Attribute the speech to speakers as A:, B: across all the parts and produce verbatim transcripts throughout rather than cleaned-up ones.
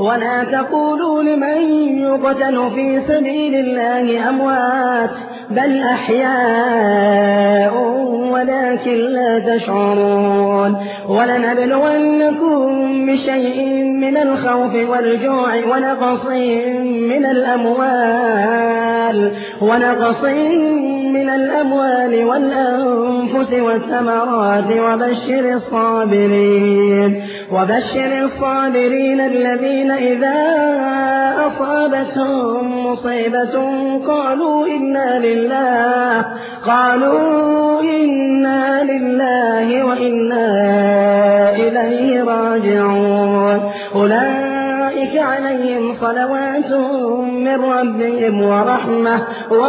A: ولا تقولوا لمن يقتل في سبيل الله أموات بل أحياء ولكن لا تشعرون ولنبلونكم بشيء من الخوف والجوع ونقص من الأموال ونقص من الأموال والأنفس والثمرات وبشر الصابرين وبشر الصابرين الذين إذا أصابتهم مصيبة قالوا إنا لله قالوا إنا لله وإنا إليه راجعون أولئك عليهم صلوات من ربهم ورحمة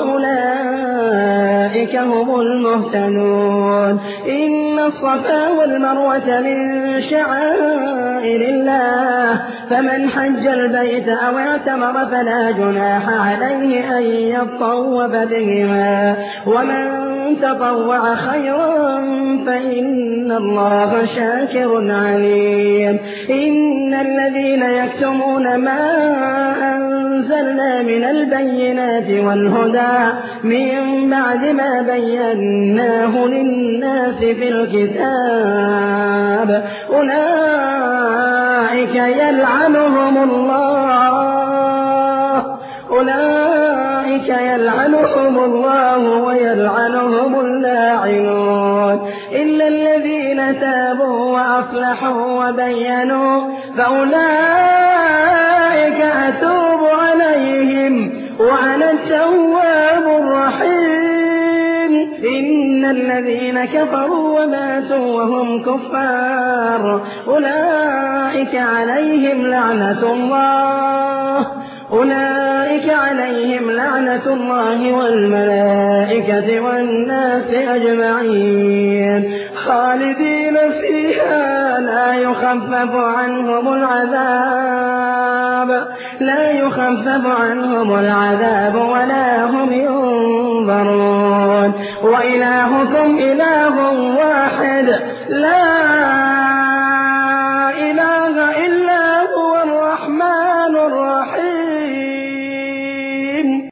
A: وأولئك هم المهتدون إن الصفا والمروة من شعائر الله فمن حج البيت أو اعتمر فلا جناح عليه أن يطوف بهما ومن تطوع خيرا فإن الله شاكر عليم إن الذين يكتمون ما أنزلنا من البينات والهدى من بعد ما بيناه للناس في الكتاب أولئك يلعنهم الله أولئك يلعنهم الله ويلعنهم اللاعنون إلا الذين تابوا وأصلحوا وبينوا فأولئك أتوب عليهم وأنا التواب الرحيم إن الذين كفروا وماتوا وهم كفار أولئك عليهم لعنة الله أولئك عليهم لعنة الله والملائكة والناس أجمعين خالدين فيها لا يخفف عنهم العذاب لا يخفف عنهم العذاب ولا هم ينظرون وإلهكم إله واحد لا